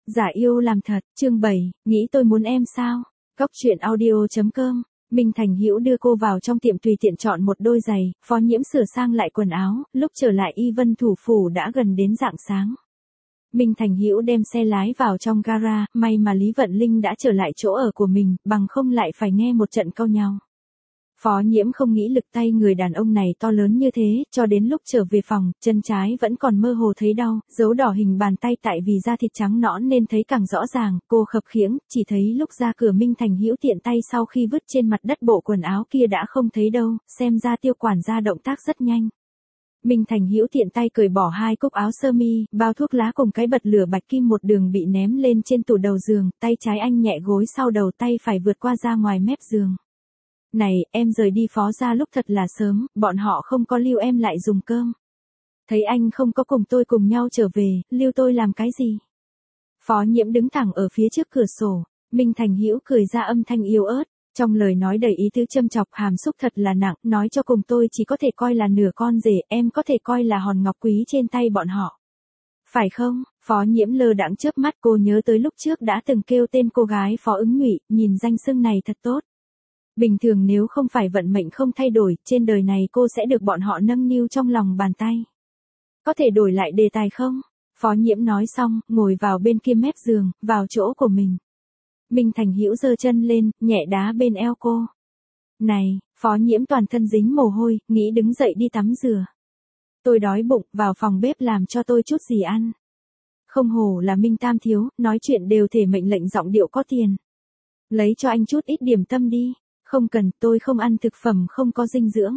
Giả yêu làm thật, chương 7, nghĩ tôi muốn em sao? Góc truyện audio.com. Minh Thành Hữu đưa cô vào trong tiệm tùy tiện chọn một đôi giày, Phó Nhiễm sửa sang lại quần áo, lúc trở lại Y Vân thủ phủ đã gần đến rạng sáng. Minh Thành Hữu đem xe lái vào trong gara, may mà Lý Vận Linh đã trở lại chỗ ở của mình, bằng không lại phải nghe một trận cau nhau. Phó Nhiễm không nghĩ lực tay người đàn ông này to lớn như thế, cho đến lúc trở về phòng, chân trái vẫn còn mơ hồ thấy đau, dấu đỏ hình bàn tay tại vì da thịt trắng nõn nên thấy càng rõ ràng, cô khập khiễng, chỉ thấy lúc ra cửa Minh Thành Hữu tiện tay sau khi vứt trên mặt đất bộ quần áo kia đã không thấy đâu, xem ra Tiêu quản gia động tác rất nhanh. Minh Thành Hữu tiện tay cởi bỏ 2 cúc áo sơ mi, bao thuốc lá cùng cái bật lửa bạch kim một đường bị ném lên trên tủ đầu giường, tay trái anh nhẹ gối sau đầu, tay phải vượt qua ra ngoài mép giường. Này, em rời đi Phó gia lúc thật là sớm, bọn họ không có lưu em lại dùng cơm. Thấy anh không có cùng tôi cùng nhau trở về, lưu tôi làm cái gì? Phó Nhiễm đứng thẳng ở phía trước cửa sổ, Minh Thành Hữu cười ra âm thanh yếu ớt, trong lời nói đầy ý tứ châm chọc, hàm xúc thật là nặng, nói cho cùng tôi chỉ có thể coi là nửa con rể, em có thể coi là hòn ngọc quý trên tay bọn họ. Phải không? Phó Nhiễm lơ đãng chớp mắt, cô nhớ tới lúc trước đã từng kêu tên cô gái Phó Ứng Nhụy, nhìn danh xưng này thật tốt. Bình thường nếu không phải vận mệnh không thay đổi, trên đời này cô sẽ được bọn họ nâng niu trong lòng bàn tay. Có thể đổi lại đề tài không? Phó Nhiễm nói xong, ngồi vào bên kia mép giường, vào chỗ của mình. Minh Thành Hữu giơ chân lên, nhẹ đá bên eo cô. Này, Phó Nhiễm toàn thân dính mồ hôi, nghĩ đứng dậy đi tắm rửa. Tôi đói bụng, vào phòng bếp làm cho tôi chút gì ăn. Không hổ là Minh Tam thiếu, nói chuyện đều thể mệnh lệnh giọng điệu có tiền. Lấy cho anh chút ít điểm tâm đi. Không cần, tôi không ăn thực phẩm không có dinh dưỡng.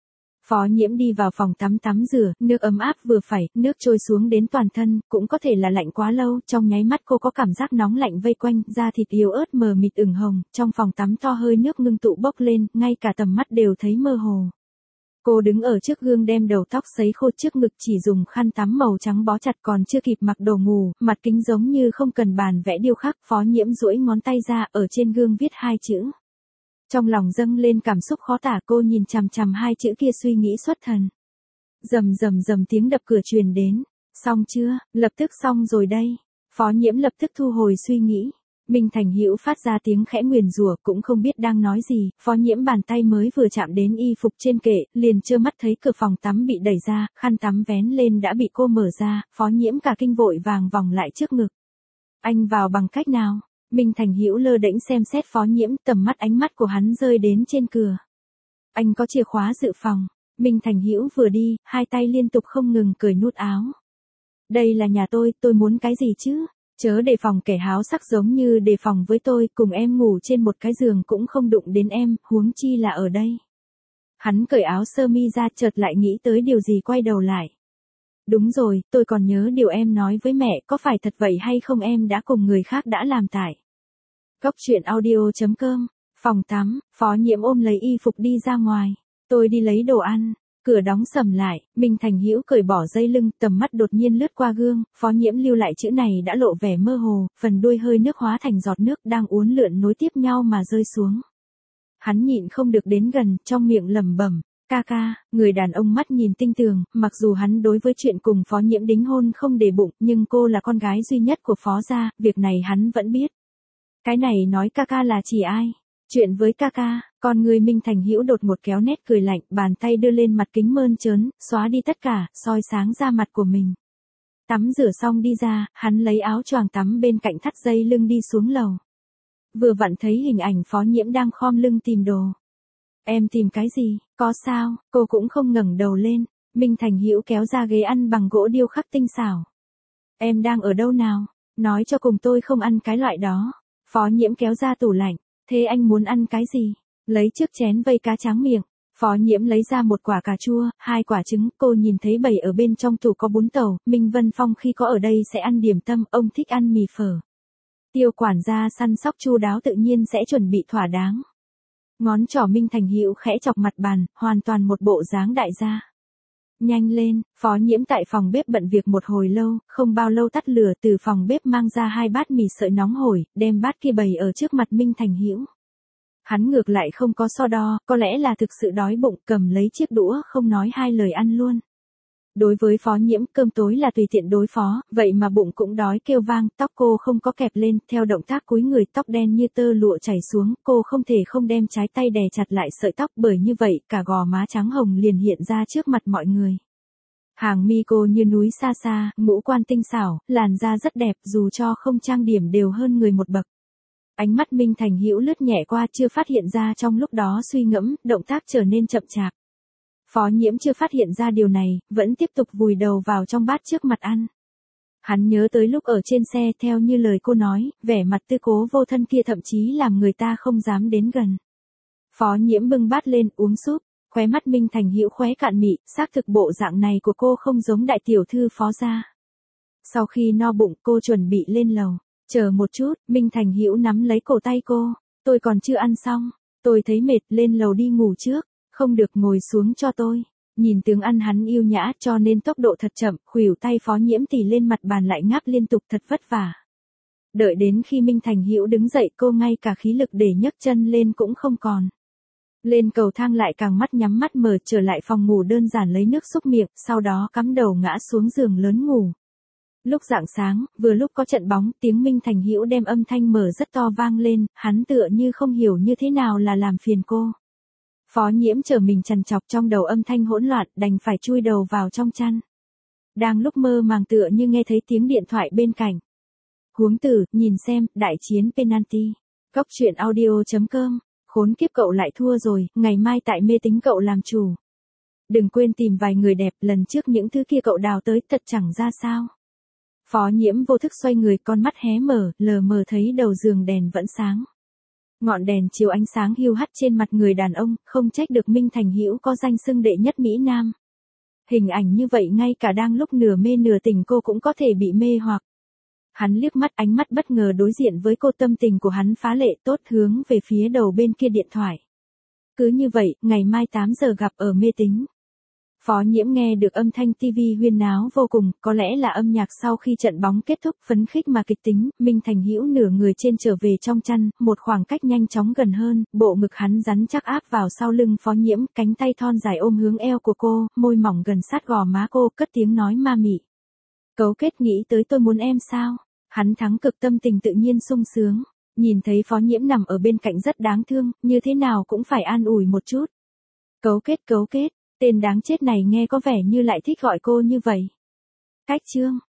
Phó Nhiễm đi vào phòng tắm rửa, nước ấm áp vừa phải, nước trôi xuống đến toàn thân, cũng có thể là lạnh quá lâu, trong nháy mắt cô có cảm giác nóng lạnh vây quanh, da thịt yếu ớt mờ mịt ửng hồng, trong phòng tắm to hơi nước ngưng tụ bốc lên, ngay cả tầm mắt đều thấy mơ hồ. Cô đứng ở trước gương đem đầu tóc sấy khô trước ngực, chỉ dùng khăn tắm màu trắng bó chặt, còn chưa kịp mặc đồ ngủ, mặt kính giống như không cần bàn vẽ điêu khắc. Phó Nhiễm duỗi ngón tay ra, ở trên gương viết 2 chữ. Trong lòng dâng lên cảm xúc khó tả, cô nhìn chằm chằm 2 chữ kia suy nghĩ xuất thần. Rầm rầm rầm tiếng đập cửa truyền đến. Xong chưa? Lập tức xong rồi đây. Phó Nhiễm lập tức thu hồi suy nghĩ. Minh Thành Hữu phát ra tiếng khẽ nguyền rủa, cũng không biết đang nói gì. Phó Nhiễm bàn tay mới vừa chạm đến y phục trên kệ, liền trơ mắt thấy cửa phòng tắm bị đẩy ra, khăn tắm vén lên đã bị cô mở ra. Phó Nhiễm cả kinh vội vàng vòng lại trước ngực. Anh vào bằng cách nào? Minh Thành Hữu lơ đễnh xem xét Phó Nhiễm, tầm mắt ánh mắt của hắn rơi đến trên cửa. Anh có chìa khóa dự phòng. Minh Thành Hữu vừa đi, 2 tay liên tục không ngừng cởi nút áo. Đây là nhà tôi muốn cái gì chứ? Chớ đề phòng kẻ háo sắc giống như đề phòng với tôi, cùng em ngủ trên một cái giường cũng không đụng đến em, huống chi là ở đây. Hắn cởi áo sơ mi ra, chợt lại nghĩ tới điều gì quay đầu lại. Đúng rồi, tôi còn nhớ điều em nói với mẹ, có phải thật vậy hay không, em đã cùng người khác đã làm tại. Góc truyện audio.com, phòng tắm, Phó Nhiễm ôm lấy y phục đi ra ngoài. Tôi đi lấy đồ ăn, cửa đóng sầm lại, Minh Thành Hữu cởi bỏ dây lưng, tầm mắt đột nhiên lướt qua gương, Phó Nhiễm lưu lại chữ này đã lộ vẻ mơ hồ, phần đuôi hơi nước hóa thành giọt nước đang uốn lượn nối tiếp nhau mà rơi xuống. Hắn nhịn không được đến gần, trong miệng lẩm bẩm. Ca ca, người đàn ông mắt nhìn tinh tường, mặc dù hắn đối với chuyện cùng Phó Nhiễm đính hôn không để bụng, nhưng cô là con gái duy nhất của Phó gia, việc này hắn vẫn biết. Cái này nói ca ca là chỉ ai? Chuyện với ca ca, con người Minh Thành Hữu đột một kéo nét cười lạnh, bàn tay đưa lên mặt kính mơn trớn, xóa đi tất cả, soi sáng ra mặt của mình. Tắm rửa xong đi ra, hắn lấy áo choàng tắm bên cạnh thắt dây lưng đi xuống lầu. Vừa vặn thấy hình ảnh Phó Nhiễm đang khom lưng tìm đồ. Em tìm cái gì, có sao? Cô cũng không ngẩng đầu lên. Minh Thành Hữu kéo ra ghế ăn bằng gỗ điêu khắc tinh xảo. Em đang ở đâu nào? Nói cho cùng tôi không ăn cái loại đó. Phó Nhiễm kéo ra tủ lạnh. Thế anh muốn ăn cái gì? Lấy chiếc chén vây cá tráng miệng. Phó Nhiễm lấy ra một quả cà chua, 2 quả trứng, cô nhìn thấy bày ở bên trong tủ có bún tàu, Minh Vân Phong khi có ở đây sẽ ăn điểm tâm, ông thích ăn mì phở. Tiêu quản gia săn sóc chu đáo tự nhiên sẽ chuẩn bị thỏa đáng. Ngón trỏ Minh Thành Hữu khẽ chọc mặt bàn, hoàn toàn một bộ dáng đại gia. Nhanh lên, Phó Nhiễm tại phòng bếp bận việc một hồi lâu, không bao lâu tắt lửa, từ phòng bếp mang ra 2 bát mì sợi nóng hổi, đem bát kia bày ở trước mặt Minh Thành Hữu. Hắn ngược lại không có so đo, có lẽ là thực sự đói bụng, cầm lấy chiếc đũa không nói 2 lời ăn luôn. Đối với Phó Nhiễm, cơm tối là tùy tiện đối phó, vậy mà bụng cũng đói kêu vang, tóc cô không có kẹp lên, theo động tác cúi người tóc đen như tơ lụa chảy xuống, cô không thể không đem trái tay đè chặt lại sợi tóc, bởi như vậy, cả gò má trắng hồng liền hiện ra trước mặt mọi người. Hàng mi cô như núi xa xa, ngũ quan tinh xảo, làn da rất đẹp, dù cho không trang điểm đều hơn người một bậc. Ánh mắt Minh Thành Hữu lướt nhẹ qua, chưa phát hiện ra trong lúc đó suy ngẫm, động tác trở nên chậm chạp. Phó Nhiễm chưa phát hiện ra điều này, vẫn tiếp tục vùi đầu vào trong bát trước mặt ăn. Hắn nhớ tới lúc ở trên xe, theo như lời cô nói, vẻ mặt tư cố vô thân kia thậm chí làm người ta không dám đến gần. Phó Nhiễm bưng bát lên, uống súp, khóe mắt Minh Thành Hữu khóe cạn mị, xác thực bộ dạng này của cô không giống đại tiểu thư Phó gia. Sau khi no bụng, cô chuẩn bị lên lầu. Chờ một chút, Minh Thành Hữu nắm lấy cổ tay cô, tôi còn chưa ăn xong, tôi thấy mệt, lên lầu đi ngủ trước, không được ngồi xuống cho tôi. Nhìn tướng ăn hắn yêu nhã cho nên tốc độ thật chậm, khuỷu tay Phó Nhiễm tì lên mặt bàn lại ngáp liên tục thật vất vả. Đợi đến khi Minh Thành Hữu đứng dậy cô ngay cả khí lực để nhấc chân lên cũng không còn. Lên cầu thang lại càng mắt nhắm mắt mở trở lại phòng ngủ đơn giản lấy nước xúc miệng, sau đó cắm đầu ngã xuống giường lớn ngủ. Lúc rạng sáng, vừa lúc có trận bóng, tiếng Minh Thành Hữu đem âm thanh mở rất to vang lên, hắn tựa như không hiểu như thế nào là làm phiền cô. Phó Nhiễm trở mình trằn trọc trong đầu âm thanh hỗn loạn, đành phải chui đầu vào trong chăn. Đang lúc mơ màng tựa như nghe thấy tiếng điện thoại bên cạnh. Huống tử, nhìn xem, đại chiến penalty. Cóc truyện audio.com, khốn kiếp cậu lại thua rồi, ngày mai tại mê tính cậu làm chủ. Đừng quên tìm vài người đẹp, lần trước những thứ kia cậu đào tới thật chẳng ra sao. Phó Nhiễm vô thức xoay người, con mắt hé mở, lờ mờ thấy đầu giường đèn vẫn sáng. Ngọn đèn chiếu ánh sáng hiu hắt trên mặt người đàn ông, không trách được Minh Thành Hữu có danh xưng đệ nhất Mỹ Nam. Hình ảnh như vậy ngay cả đang lúc nửa mê nửa tỉnh cô cũng có thể bị mê hoặc. Hắn liếc mắt, ánh mắt bất ngờ đối diện với cô, tâm tình của hắn phá lệ tốt, hướng về phía đầu bên kia điện thoại. Cứ như vậy, ngày mai 8 giờ gặp ở mê tính. Phó Nhiễm nghe được âm thanh tivi huyên náo vô cùng, có lẽ là âm nhạc sau khi trận bóng kết thúc, phấn khích mà kịch tính, Minh Thành Hữu nửa người trên trở về trong chăn, một khoảng cách nhanh chóng gần hơn, bộ ngực hắn rắn chắc áp vào sau lưng Phó Nhiễm, cánh tay thon dài ôm hướng eo của cô, môi mỏng gần sát gò má cô, cất tiếng nói ma mị. Cấu kết nghĩ tới tôi muốn em sao? Hắn thắng cực, tâm tình tự nhiên sung sướng, nhìn thấy Phó Nhiễm nằm ở bên cạnh rất đáng thương, như thế nào cũng phải an ủi một chút. Cấu kết. Tên đáng chết này nghe có vẻ như lại thích gọi cô như vậy. Cách chương.